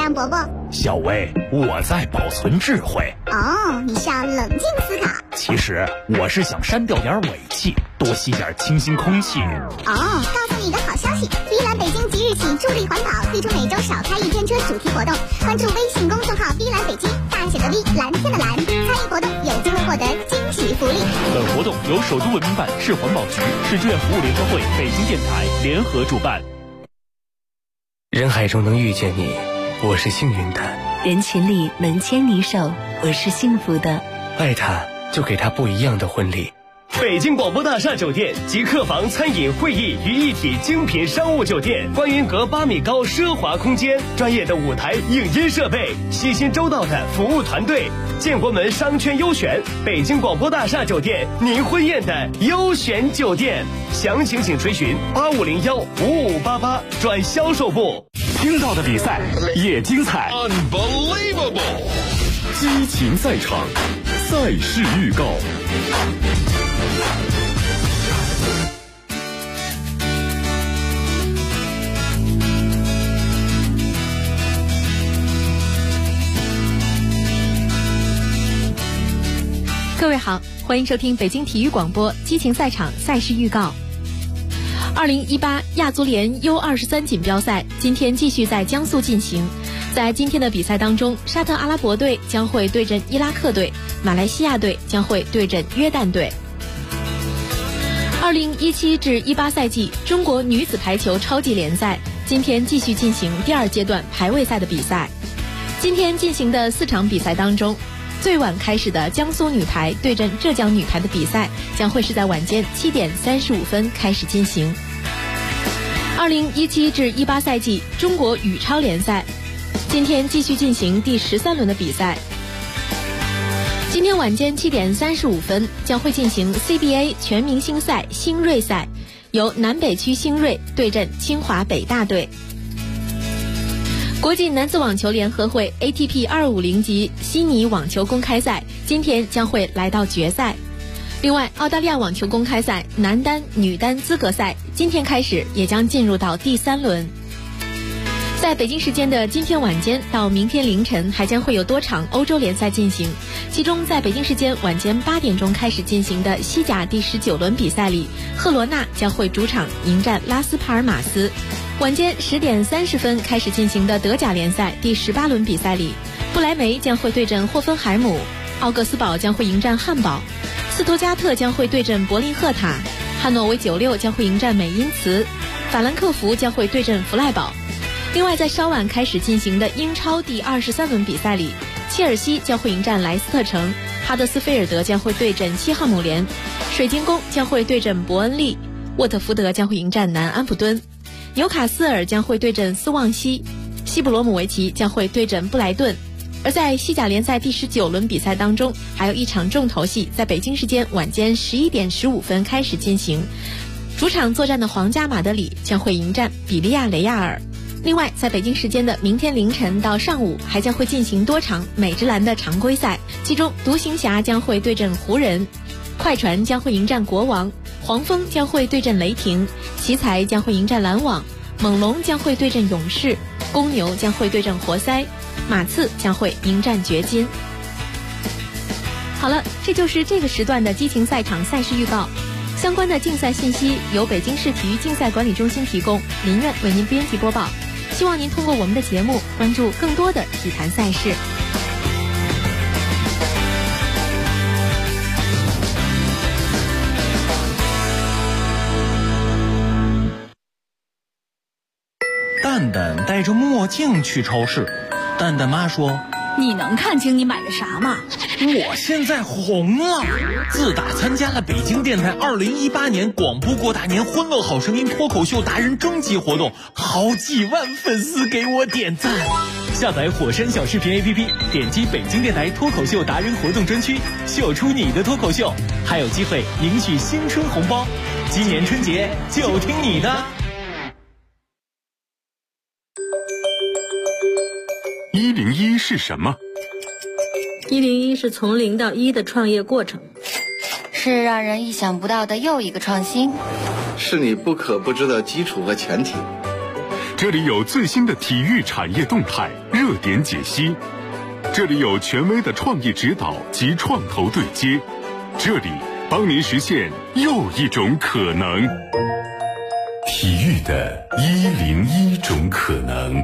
亮伯伯？ 小薇，我在保存智慧。 哦，你是要冷静思考。 其实我是想删掉点尾气，多吸点清新空气。 告诉你一个好消息，碧蓝北京即日起助力环保，推出每周少开一天车主题活动。关注微信公众号碧蓝北京，大写的 V， 蓝天的蓝，参与活动有机会获得惊喜福利。 本活动由首都文明办、市环保局、市志愿服务联合会、北京电台联合主办。 人海中能遇见你，我是幸运的； 人群里能牵你手，我是幸福的。 爱他，就给他不一样的婚礼。 北京广播大厦酒店集客房、餐饮、会议于一体精品商务酒店，观云阁8米高奢华空间，专业的舞台影音设备，细心周到的服务团队，建国门商圈优选，北京广播大厦酒店，您婚宴的优选酒店。详情请垂询8501-5588转销售部。 听到的比赛也精彩 ，Unbelievable！ 激情赛场，赛事预告。 各位好，欢迎收听北京体育广播激情赛场赛事预告。2018亚足联 U23 锦标赛今天继续在江苏进行。在今天的比赛当中，沙特阿拉伯队将会对阵伊拉克队，马来西亚队将会对阵约旦队。2017至18赛季中国女子排球超级联赛今天继续进行第二阶段排位赛的比赛。今天进行的4场比赛当中，最晚开始的江苏女排对阵浙江女排的比赛将会是在晚间7点35分开始进行。2017至18赛季中国羽超联赛今天继续进行第13轮的比赛。今天晚间7点35分将会进行 CBA 全明星赛新锐赛，由南北区新锐对阵清华北大队。国际男子网球联合会 ATP 250级悉尼网球公开赛今天将会来到决赛。另外，澳大利亚网球公开赛男单、女单资格赛今天开始也将进入到第3轮。在北京时间的今天晚间到明天凌晨还将会有多场欧洲联赛进行，其中在北京时间晚间8点钟开始进行的西甲第19轮比赛里，赫罗纳将会主场迎战拉斯帕尔马斯。晚间10点30分开始进行的德甲联赛第18轮比赛里，布莱梅将会对阵霍芬海姆，奥格斯堡将会迎战汉堡，斯图加特将会对阵柏林赫塔，汉诺威96将会迎战美因茨，法兰克福将会对阵弗赖堡。另外，在稍晚开始进行的英超第23轮比赛里，切尔西将会迎战莱斯特城，哈德斯菲尔德将会对阵西汉姆联，水晶宫将会对阵伯恩利，沃特福德将会迎战南安普敦，纽卡斯尔将会对阵斯旺西，西布罗姆维奇将会对阵布莱顿。而在西甲联赛第19轮比赛当中，还有一场重头戏在北京时间晚间11点15分开始进行，主场作战的皇家马德里将会迎战比利亚雷亚尔。另外，在北京时间的明天凌晨到上午还将会进行多场美职篮的常规赛，其中独行侠将会对阵湖人，快船将会迎战国王，黄蜂将会对阵雷霆，奇才将会迎战篮网，猛龙将会对阵勇士，公牛将会对阵活塞，马刺将会迎战掘金。好了，这就是这个时段的激情赛场赛事预告。相关的竞赛信息由北京市体育竞赛管理中心提供，林苑为您编辑播报。希望您通过我们的节目关注更多的体坛赛事。 蛋蛋戴着墨镜去超市，蛋蛋妈说：“ 你能看清你买的啥吗？” 我现在红了，自打参加了北京电台2018年广播过大年欢乐好声音脱口秀达人征集活动，好几万粉丝给我点赞。 下载火山小视频 APP， 点击北京电台脱口秀达人活动专区，秀出你的脱口秀，还有机会赢取新春红包。今年春节就听你的。 101是什么 ？101是从0到1的创业过程， 是让人意想不到的又一个创新， 是你不可不知的基础和前提， 这里有最新的体育产业动态热点解析，这里有权威的创意指导及创投对接，这里帮您实现又一种可能。体育的101种可能。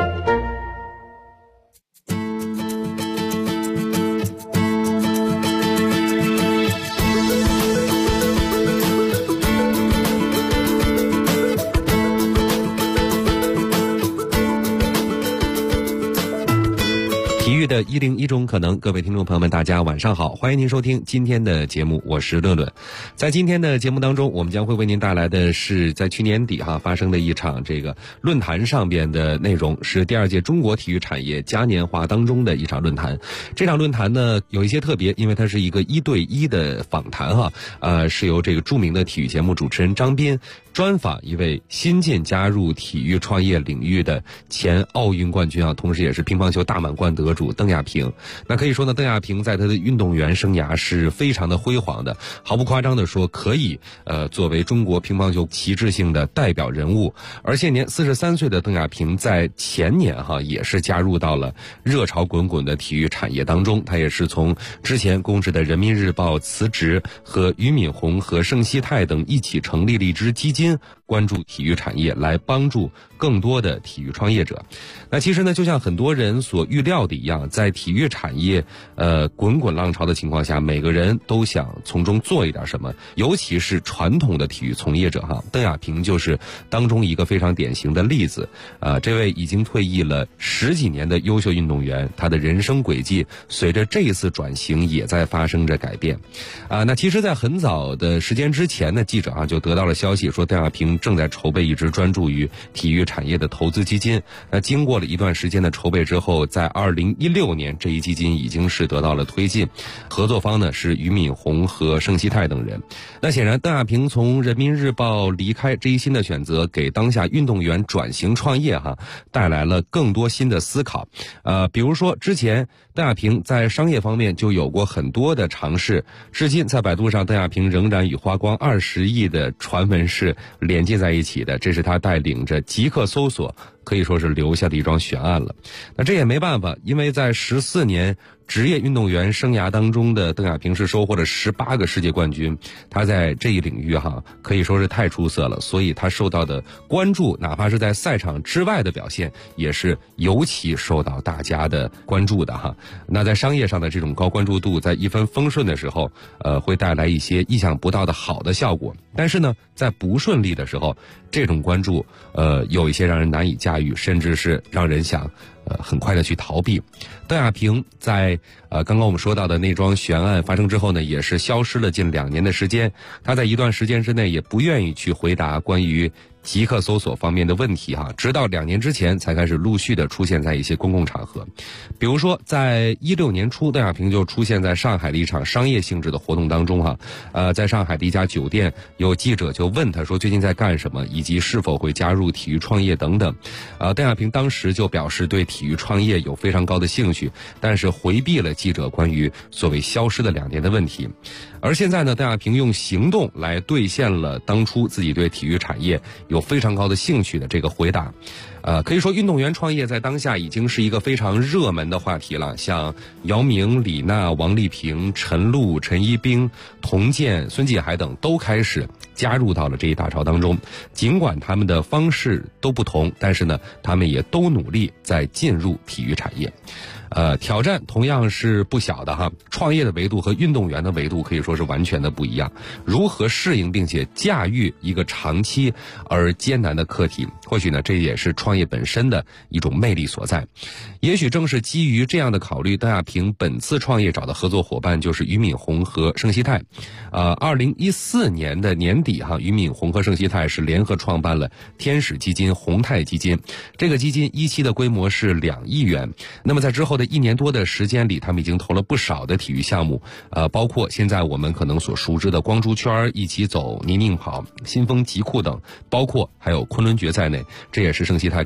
体育的101种可能，各位听众朋友们，大家晚上好，欢迎您收听今天的节目，我是乐乐。在今天的节目当中，我们将会为您带来的是在去年底发生的一场这个论坛上边的内容，是第2届中国体育产业嘉年华当中的一场论坛。这场论坛呢有一些特别，因为它是一个1对1的访谈是由这个著名的体育节目主持人张斌专访一位新晋加入体育创业领域的前奥运冠军同时也是乒乓球大满贯得主邓亚萍。那可以说呢，邓亚萍在她的运动员生涯是非常的辉煌的，毫不夸张的说，可以作为中国乒乓球旗帜性的代表人物。而现年43岁的邓亚萍在前年也是加入到了热潮滚滚的体育产业当中。她也是从之前公示的人民日报辞职，和俞敏洪和盛希泰等一起成立了一支基金，关注体育产业，来帮助更多的体育创业者。那其实呢，就像很多人所预料的一样，在体育产业滚滚浪潮的情况下，每个人都想从中做一点什么，尤其是传统的体育从业者邓亚萍就是当中一个非常典型的例子。这位已经退役了10几年的优秀运动员，他的人生轨迹随着这一次转型也在发生着改变。那其实在很早的时间之前呢，记者就得到了消息说邓亚萍正在筹备一支专注于体育产业的投资基金。那经过了一段时间的筹备之后，在2016年这一基金已经是得到了推进，合作方呢是俞敏洪和盛希泰等人。那显然邓亚萍从人民日报离开，这一新的选择给当下运动员转型创业带来了更多新的思考。比如说之前邓亚萍在商业方面就有过很多的尝试，至今在百度上邓亚萍仍然与花光20亿的传闻是连接在一起的，这是他带领着极客搜索可以说是留下的一桩悬案了。那这也没办法，因为在14年职业运动员生涯当中的邓亚萍是收获了18个世界冠军，他在这一领域可以说是太出色了，所以他受到的关注，哪怕是在赛场之外的表现，也是尤其受到大家的关注的那在商业上的这种高关注度，在一帆风顺的时候会带来一些意想不到的好的效果，但是呢在不顺利的时候，这种关注有一些让人难以驾驭，甚至是让人想很快的去逃避。邓亚萍在刚刚我们说到的那桩悬案发生之后呢，也是消失了近2年的时间。他在一段时间之内也不愿意去回答关于极客搜索方面的问题直到2年之前才开始陆续的出现在一些公共场合。比如说在16年初，邓亚萍就出现在上海的一场商业性质的活动当中在上海的一家酒店，有记者就问他说最近在干什么，以及是否会加入体育创业等等。邓亚萍当时就表示对体育创业有非常高的兴趣，但是回避了记者关于所谓消失的2年的问题。而现在呢，邓亚萍用行动来兑现了当初自己对体育产业有非常高的兴趣的这个回答。可以说运动员创业在当下已经是一个非常热门的话题了，像姚明、李娜、王丽萍、陈露、陈一冰、童健、孙继海等都开始加入到了这一大潮当中。尽管他们的方式都不同，但是呢他们也都努力在进入体育产业。挑战同样是不小的创业的维度和运动员的维度可以说是完全的不一样。如何适应并且驾驭一个长期而艰难的课题，或许呢这也是创业本身的一种魅力所在。也许正是基于这样的考虑，邓亚萍本次创业找的合作伙伴就是俞敏洪和盛希泰。2014年的年底俞敏洪和盛希泰是联合创办了天使基金、宏泰基金。这个基金一期的规模是2亿元。那么在之后的1年多的时间里，他们已经投了不少的体育项目，包括现在我们可能所熟知的光珠圈、一起走、泥泞跑、新风极酷等，包括还有昆仑决在内，这也是盛希泰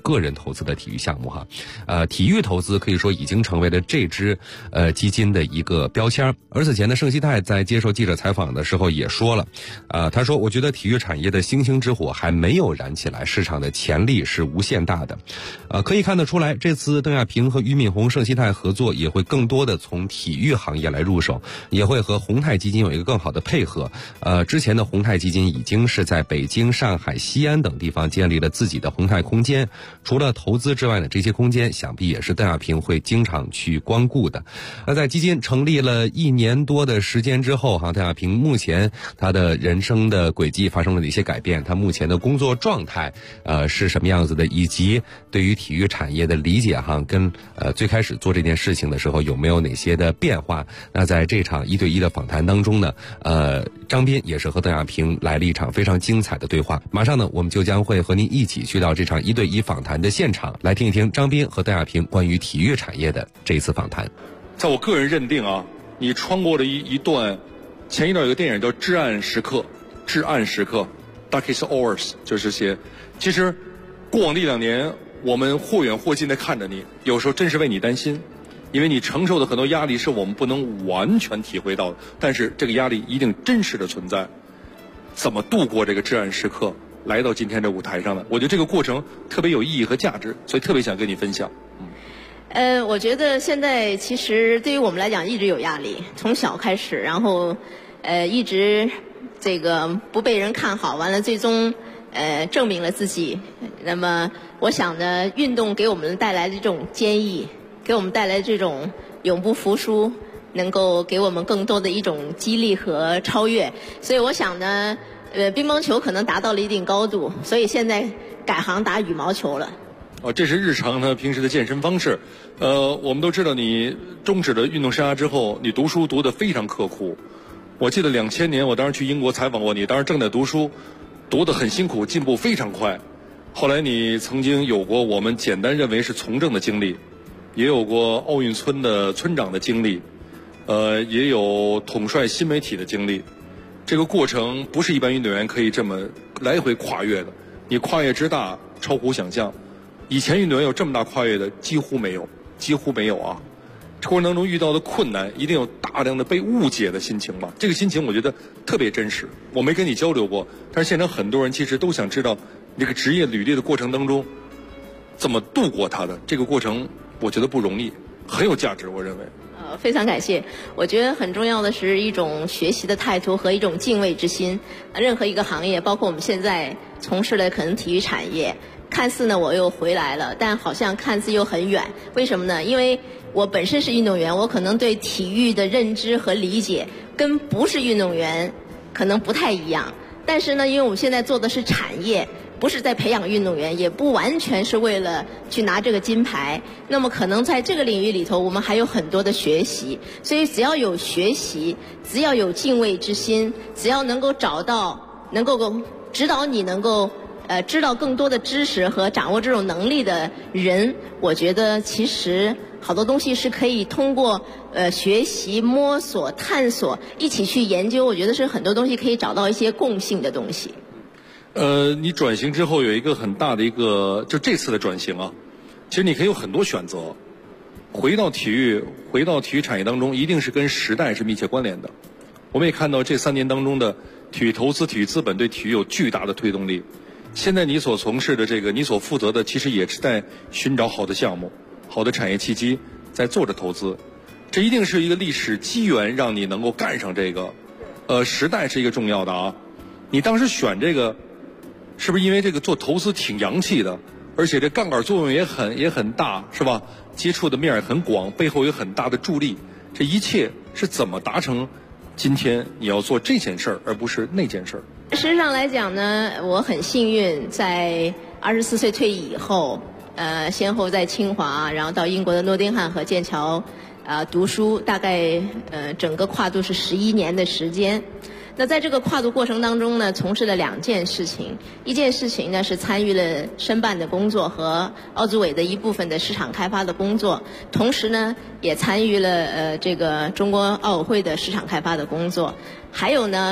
个人投资的体育项目哈。体育投资可以说已经成为了这支基金的一个标签。而此前呢，盛希泰在接受记者采访的时候也说了，他说我觉得体育产业的星星之火还没有燃起来，市场的潜力是无限大的。可以看得出来，这次邓亚萍和俞敏洪、盛希泰合作也会更多的从体育行业来入手，也会和宏泰基金有一个更好的配合。之前的宏泰基金已经是在北京、上海、西安等地方建立了自己的宏泰空间。除了投资之外呢，这些空间想必也是邓亚萍会经常去光顾的。那在基金成立了1年多的时间之后邓亚萍目前他的人生的轨迹发生了哪些改变？他目前的工作状态是什么样子的？以及对于体育产业的理解跟最开始做这件事情的时候有没有哪些的变化？那在这场1对1的访谈当中呢，张斌也是和邓亚萍来了一场非常精彩的对话。马上呢，我们就将会和您一起去到这场1对1访谈的现场，来听一听张斌和邓亚萍关于体育产业的这一次访谈。 在我个人认定你穿过了一段，前一段有个电影叫《至暗时刻》，Darkest Hours， 就是些，其实过往的1-2年，我们或远或近的看着你，有时候真是为你担心，因为你承受的很多压力是我们不能完全体会到的，但是这个压力一定真实的存在。怎么度过这个至暗时刻，来到今天这舞台上呢？我觉得这个过程特别有意义和价值，所以特别想跟你分享。 我觉得现在其实对于我们来讲一直有压力，从小开始，然后一直这个不被人看好，完了最终证明了自己。那么我想呢，运动给我们带来的这种坚毅，给我们带来这种永不服输，能够给我们更多的一种激励和超越。所以我想呢，乒乓球可能达到了一定高度，所以现在改行打羽毛球了。 这是日常呢平时的健身方式。我们都知道你终止了运动生涯之后，你读书读得非常刻苦。我记得2000年我当时去英国采访过你，当时正在读书，读得很辛苦，进步非常快。后来你曾经有过我们简单认为是从政的经历，也有过奥运村的村长的经历，也有统帅新媒体的经历。这个过程不是一般运动员可以这么来回跨越的，你跨越之大超乎想象。以前运动员有这么大跨越的几乎没有啊！过程当中遇到的困难，一定有大量的被误解的心情吧？这个心情我觉得特别真实。我没跟你交流过，但是现场很多人其实都想知道这个职业履历的过程当中怎么度过它的。这个过程我觉得不容易，很有价值，我认为。 非常感谢。我觉得很重要的是一种学习的态度和一种敬畏之心。任何一个行业，包括我们现在从事的可能体育产业，看似呢我又回来了，但好像看似又很远。为什么呢？因为我本身是运动员，我可能对体育的认知和理解跟不是运动员可能不太一样。但是呢，因为我们现在做的是产业，不是在培养运动员，也不完全是为了去拿这个金牌。那么可能在这个领域里头，我们还有很多的学习。所以只要有学习，只要有敬畏之心，只要能够找到能够指导你能够知道更多的知识和掌握这种能力的人，我觉得其实好多东西是可以通过学习、摸索、探索，一起去研究。我觉得是很多东西可以找到一些共性的东西。 你转型之后有一个很大的一个，就这次的转型其实你可以有很多选择。回到体育产业当中，一定是跟时代是密切关联的。我们也看到这3年当中的体育投资、体育资本对体育有巨大的推动力。现在你所从事的这个，你所负责的，其实也是在寻找好的项目、好的产业契机，在做着投资。这一定是一个历史机缘，让你能够干上这个。时代是一个重要的你当时选这个，是不是因为这个做投资挺洋气的，而且这杠杆作用也很大，是吧？接触的面也很广，背后有很大的助力。这一切是怎么达成？今天你要做这件事儿，而不是那件事儿。 事实上来讲呢，我很幸运，在24岁退役以后，先后在清华，然后到英国的诺丁汉和剑桥读书，大概整个跨度是11年的时间。那在这个跨度过程当中呢，从事了2件事情。一件事情呢是参与了申办的工作和奥组委的一部分的市场开发的工作，同时呢也参与了这个中国奥委会的市场开发的工作。还有呢，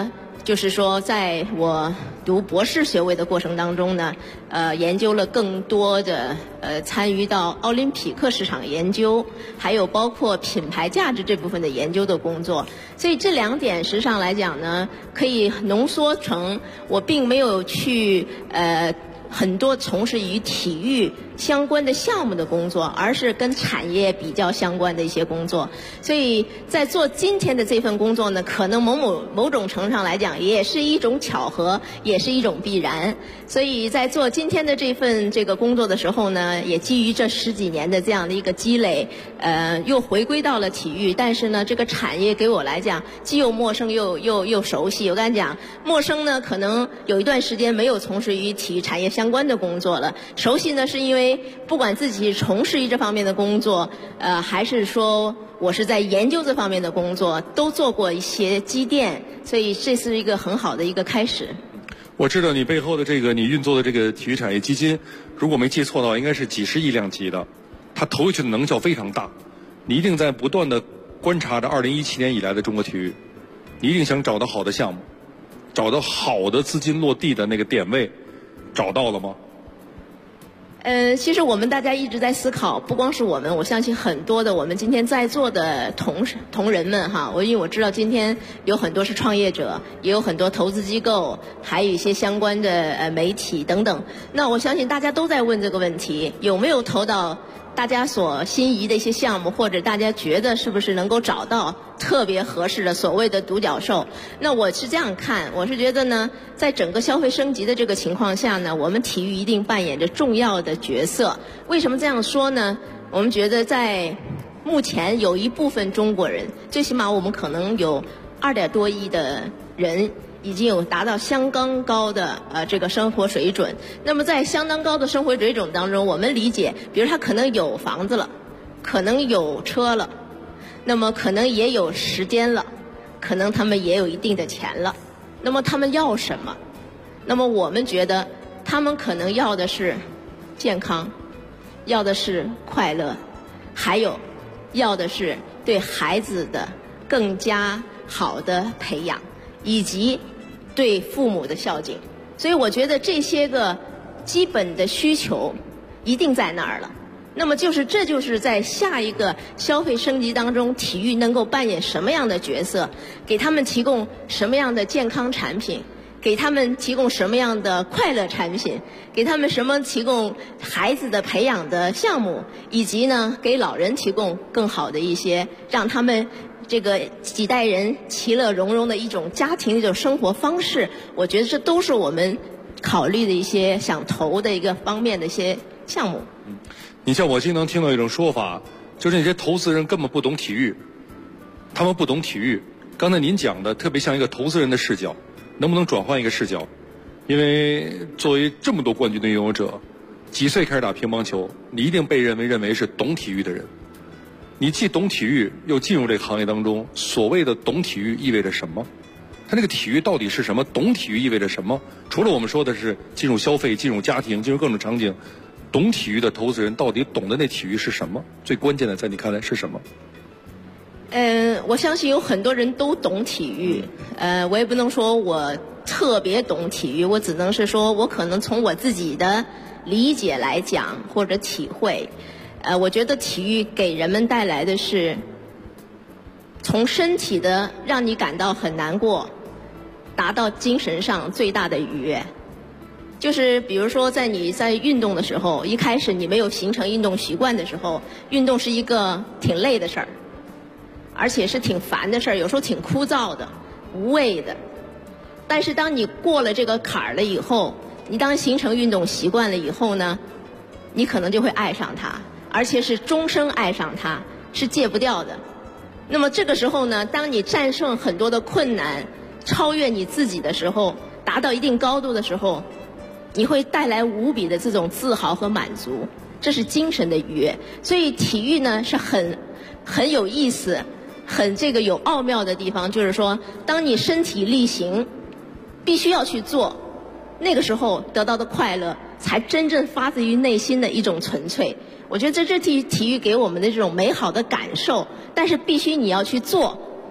就是说在我读博士学位的过程当中呢，研究了更多的参与到奥林匹克市场研究，还有包括品牌价值这部分的研究的工作。所以这2点实际上来讲呢，可以浓缩成我并没有去很多从事与体育相关的项目的工作，而是跟产业比较相关的一些工作。所以在做今天的这份工作呢，可能某种程度上来讲也是一种巧合，也是一种必然。所以在做今天的这个工作的时候呢，也基于这10几年的这样的一个积累，又回归到了体育。但是呢，这个产业给我来讲既又陌生又熟悉。我刚才讲陌生呢，可能有一段时间没有从事与体育产业相关的工作了。熟悉呢，是因为不管自己从事于这方面的工作，还是说我是在研究这方面的工作，都做过一些积淀，所以这是一个很好的一个开始。 我知道你背后的你运作的这个体育产业基金，如果没记错的话，应该是几十亿量级的，它投下去的能效非常大。你一定在不断的观察着2017年以来的中国体育，你一定想找到好的项目，找到好的资金落地的那个点位，找到了吗？ 其实我们大家一直在思考，不光是我们，我相信很多的我们今天在座的同仁们哈，因为我知道今天有很多是创业者，也有很多投资机构，还有一些相关的媒体等等。那我相信大家都在问这个问题，有没有投到大家所心仪的一些项目，或者大家觉得是不是能够找到特别合适的所谓的独角兽？那我是这样看，我是觉得呢，在整个消费升级的这个情况下呢，我们体育一定扮演着重要的角色。为什么这样说呢？我们觉得在目前有一部分中国人，最起码我们可能有2点多亿的人已经有达到相当高的这个生活水准。那么在相当高的生活水准当中，我们理解，比如他可能有房子了，可能有车了，那么可能也有时间了，可能他们也有一定的钱了。那么他们要什么？那么我们觉得他们可能要的是健康，要的是快乐，还有要的是对孩子的更加好的培养，以及对父母的孝敬。所以我觉得这些个基本的需求一定在那儿了。那么这就是在下一个消费升级当中，体育能够扮演什么样的角色，给他们提供什么样的健康产品，给他们提供什么样的快乐产品，给他们提供孩子的培养的项目，以及呢给老人提供更好的一些让他们这个几代人其乐融融的一种家庭的一种生活方式。我觉得这都是我们考虑的一些想投的一个方面的一些项目。 你像我经常听到一种说法，就是那些投资人根本不懂体育，他们不懂体育。刚才您讲的特别像一个投资人的视角，能不能转换一个视角？因为作为这么多冠军的拥有者，几岁开始打乒乓球，你一定被认为是懂体育的人。你既懂体育，又进入这个行业当中，所谓的懂体育意味着什么？它这个体育到底是什么？懂体育意味着什么？除了我们说的是进入消费、进入家庭、进入各种场景，懂体育的投资人到底懂的那体育是什么？最关键的在你看来是什么？ 我相信有很多人都懂体育，我也不能说我特别懂体育，我只能是说我可能从我自己的理解来讲或者体会，我觉得体育给人们带来的是从身体的让你感到很难过，达到精神上最大的愉悦。就是比如说你在运动的时候，一开始你没有形成运动习惯的时候，运动是一个挺累的事儿，而且是挺烦的事儿，有时候挺枯燥的、无味的。但是当你过了这个坎儿了以后，你当形成运动习惯了以后呢，你可能就会爱上它，而且是终生爱上它，是戒不掉的。那么这个时候呢，当你战胜很多的困难，超越你自己的时候，达到一定高度的时候，你会带来无比的这种自豪和满足，这是精神的愉悦。所以体育呢是很有意思，很有奥妙的地方，就是说当你身体力行必须要去做，那个时候得到的快乐才真正发自于内心的一种纯粹。我觉得这体育给我们的这种美好的感受，但是必须你要去做，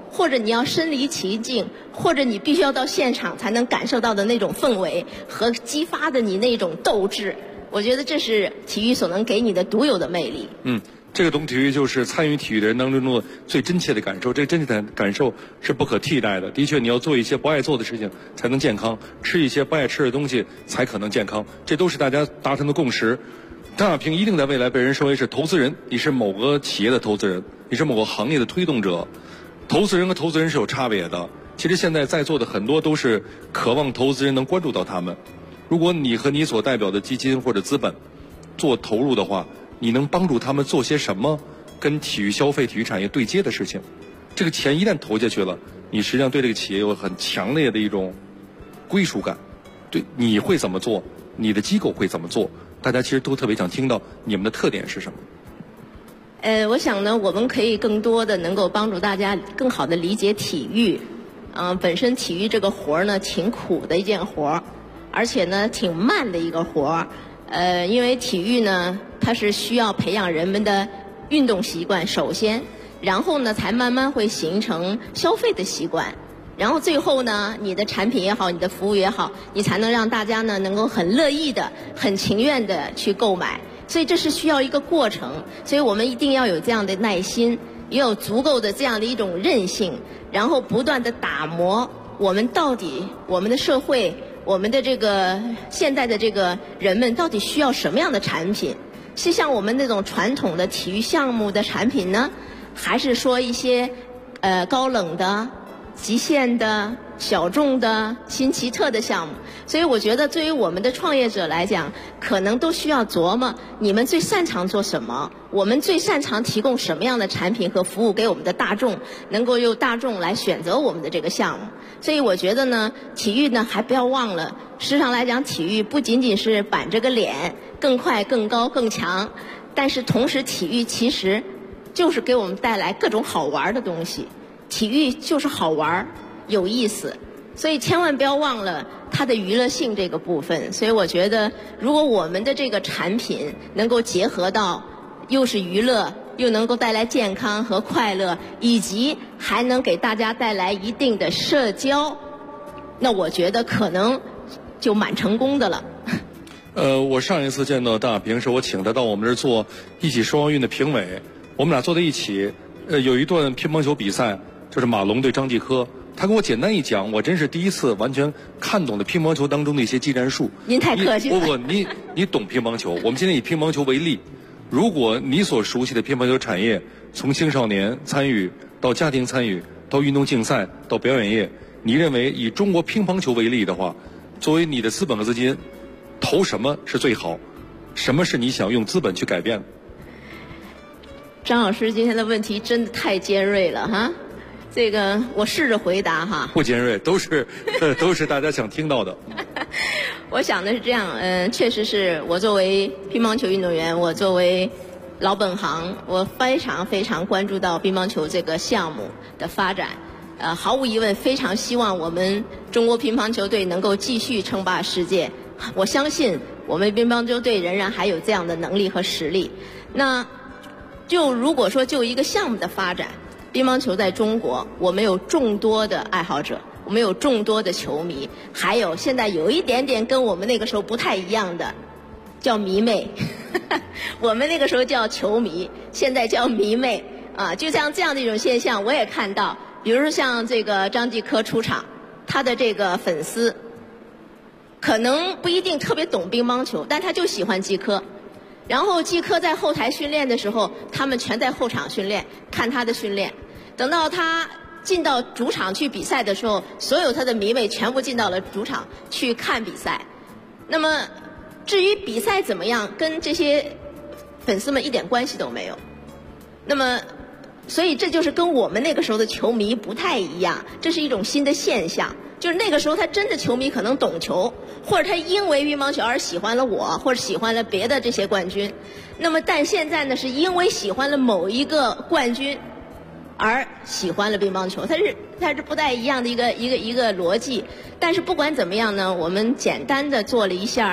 或者你要身临其境，或者你必须要到现场才能感受到的那种氛围和激发的你那种斗志，我觉得这是体育所能给你的独有的魅力。 这个懂体育就是参与体育的人当中的最真切的感受，这个真切的感受是不可替代的。的确，你要做一些不爱做的事情才能健康，吃一些不爱吃的东西才可能健康，这都是大家达成的共识。张亚平一定在未来被人说为是投资人，你是某个企业的投资人，你是某个行业的推动者。投资人和投资人是有差别的。其实现在在座的很多都是渴望投资人能关注到他们。如果你和你所代表的基金或者资本做投入的话，你能帮助他们做些什么跟体育消费、体育产业对接的事情？这个钱一旦投下去了，你实际上对这个企业有很强烈的一种归属感。对，你会怎么做？你的机构会怎么做？大家其实都特别想听到你们的特点是什么。 我想呢，我们可以更多的能够帮助大家更好的理解体育。本身体育这个活儿呢，挺苦的一件活儿，而且呢，挺慢的一个活儿。因为体育呢，它是需要培养人们的运动习惯，首先，然后呢，才慢慢会形成消费的习惯，然后最后呢，你的产品也好，你的服务也好，你才能让大家呢能够很乐意的、很情愿的去购买。所以这是需要一个过程，所以我们一定要有这样的耐心，也有足够的这样的一种韧性，然后不断的打磨我们到底我们的社会。我们的这个现在的这个人们到底需要什么样的产品？是像我们那种传统的体育项目的产品呢，还是说一些高冷的、极限的、小众的、新奇特的项目？所以我觉得，对于我们的创业者来讲，可能都需要琢磨你们最擅长做什么，我们最擅长提供什么样的产品和服务给我们的大众，能够由大众来选择我们的这个项目。所以我觉得呢，体育呢还不要忘了，事实上来讲，体育不仅仅是板着个脸更快、更高、更强，但是同时体育其实就是给我们带来各种好玩的东西。体育就是好玩、有意思，所以千万不要忘了它的娱乐性这个部分。所以我觉得，如果我们的这个产品能够结合到又是娱乐，又能够带来健康和快乐，以及还能给大家带来一定的社交，那我觉得可能就蛮成功的了。 我上一次见到大平是我请他到我们这儿做一起说奥运的评委，我们俩坐在一起，有一段乒乓球比赛，就是马龙对张继科，他给我简单一讲，我真是第一次完全看懂了乒乓球当中的一些技战术。 您太客气了。 不，你懂乒乓球。我们今天以乒乓球为例，如果你所熟悉的乒乓球产业，从青少年参与到家庭参与，到运动竞赛，到表演业，你认为以中国乒乓球为例的话，作为你的资本和资金，投什么是最好？什么是你想用资本去改变？ 张老师今天的问题真的太尖锐了哈，这个我试着回答哈。 不尖锐，都是大家想听到的。 我想的是这样，确实是我作为乒乓球运动员，我作为老本行，我非常非常关注到乒乓球这个项目的发展。毫无疑问，非常希望我们中国乒乓球队能够继续称霸世界。我相信我们乒乓球队仍然还有这样的能力和实力。那就如果说就一个项目的发展，乒乓球在中国，我们有众多的爱好者，我们有众多的球迷，还有现在有一点点跟我们那个时候不太一样的，叫迷妹。我们那个时候叫球迷，现在叫迷妹啊。就像这样的一种现象，我也看到，比如说像这个张继科出场，他的这个粉丝可能不一定特别懂乒乓球，但他就喜欢继科。然后继科在后台训练的时候，他们全在后场训练，看他的训练。等到他进到主场去比赛的时候，所有他的迷妹全部进到了主场去看比赛。那么至于比赛怎么样，跟这些粉丝们一点关系都没有。那么所以这就是跟我们那个时候的球迷不太一样，这是一种新的现象。就是那个时候他真的球迷可能懂球，或者他因为乒乓球而喜欢了我，或者喜欢了别的这些冠军。那么但现在呢，是因为喜欢了某一个冠军而喜欢了乒乓球，它是不太一样的一个逻辑。但是不管怎么样呢，我们简单的做了一下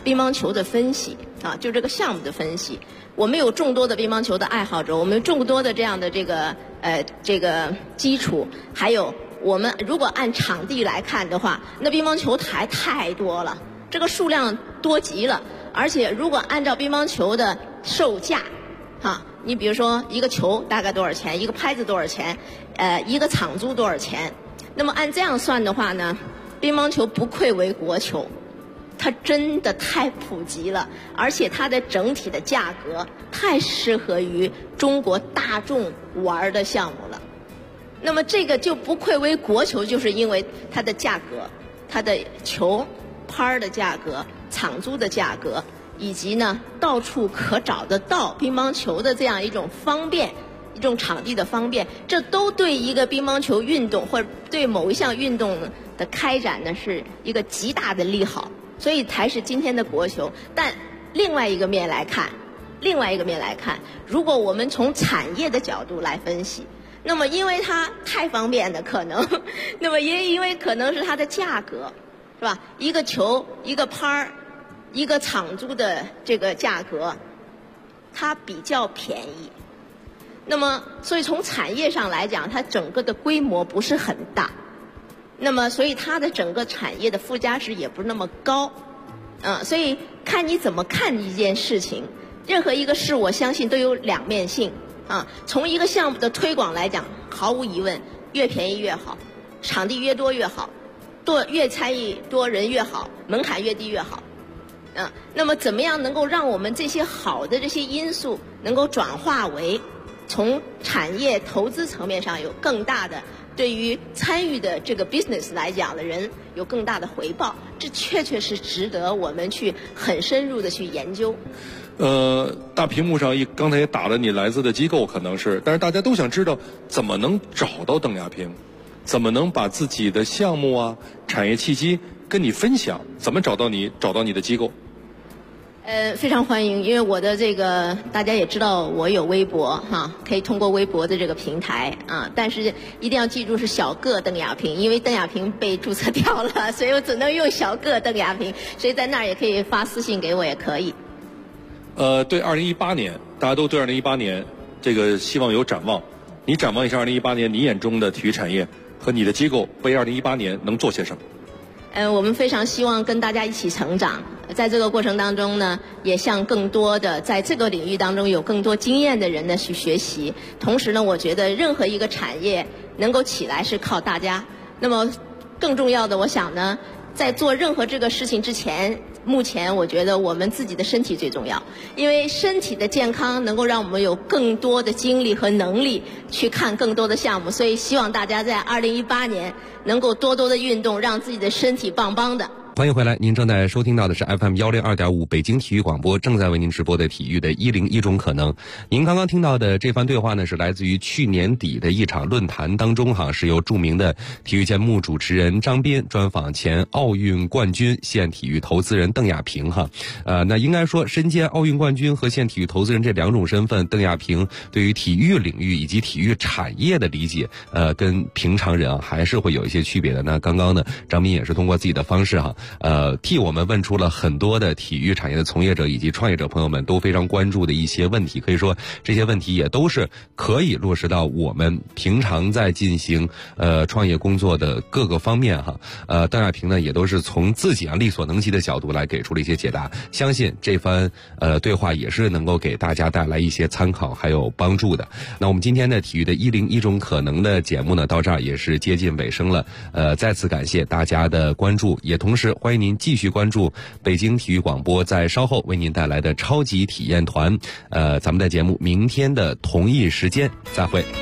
乒乓球的分析啊，就这个项目的分析。我们有众多的乒乓球的爱好者，我们有众多的这样的这个基础，还有我们如果按场地来看的话，那乒乓球台太多了，这个数量多极了。而且如果按照乒乓球的售价，你比如说一个球大概多少钱，一个拍子多少钱，一个场租多少钱，那么按这样算的话呢，乒乓球不愧为国球。它真的太普及了，而且它的整体的价格太适合于中国大众玩的项目了。那么这个就不愧为国球，就是因为它的价格，它的球拍的价格、场租的价格，以及呢到处可找得到乒乓球的这样一种方便，一种场地的方便，这都对一个乒乓球运动或者对某一项运动的开展呢是一个极大的利好。所以才是今天的国球。但另外一个面来看，如果我们从产业的角度来分析，那么因为它太方便的可能，那么也因为可能是它的价格，是吧？一个球、一个拍儿、一个场租的这个价格，它比较便宜。那么，所以从产业上来讲，它整个的规模不是很大。那么，所以它的整个产业的附加值也不是那么高，所以看你怎么看一件事情。任何一个事，我相信都有两面性啊。从一个项目的推广来讲，毫无疑问，越便宜越好，场地越多越好，越参与多人越好，门槛越低越好。那么怎么样能够让我们这些好的这些因素能够转化为从产业投资层面上有更大的？对于参与的这个 business 来讲的人有更大的回报，这确是值得我们去很深入的去研究。 大屏幕上刚才也打了你来自的机构，可能是，但是大家都想知道怎么能找到邓亚萍，怎么能把自己的项目啊、产业契机跟你分享，怎么找到你的机构？ 非常欢迎，因为我的这个大家也知道，我有微博可以通过微博的这个平台但是一定要记住是小个邓亚萍，因为邓亚萍被注册掉了，所以我只能用小个邓亚萍，所以在那儿也可以发私信给我也可以。 对2018年，大家都对2018年这个希望有展望，你展望一下2018年你眼中的体育产业和你的机构为2018年能做些什么？ 我们非常希望跟大家一起成长，在这个过程当中呢，也向更多的在这个领域当中有更多经验的人呢去学习。同时呢，我觉得任何一个产业能够起来是靠大家。那么更重要的，我想呢，在做任何这个事情之前，目前我觉得我们自己的身体最重要，因为身体的健康能够让我们有更多的精力和能力去看更多的项目，所以希望大家在2018年能够多多的运动，让自己的身体棒棒的。 欢迎回来，您正在收听到的是 FM 102.5北京体育广播正在为您直播的体育的101种可能。您刚刚听到的这番对话呢，是来自于去年底的一场论坛当中是由著名的体育节目主持人张斌专访前奥运冠军现体育投资人邓亚萍那应该说身兼奥运冠军和现体育投资人这两种身份，邓亚萍对于体育领域以及体育产业的理解跟平常人还是会有一些区别的。那刚刚呢，张斌也是通过自己的方式替我们问出了很多的体育产业的从业者以及创业者朋友们都非常关注的一些问题，可以说这些问题也都是可以落实到我们平常在进行创业工作的各个方面邓亚萍呢也都是从自己力所能及的角度来给出了一些解答，相信这番对话也是能够给大家带来一些参考还有帮助的。那我们今天的体育的101种可能的节目呢到这儿也是接近尾声了，再次感谢大家的关注，也同时欢迎您继续关注北京体育广播在稍后为您带来的超级体验团。咱们的节目明天的同一时间再会。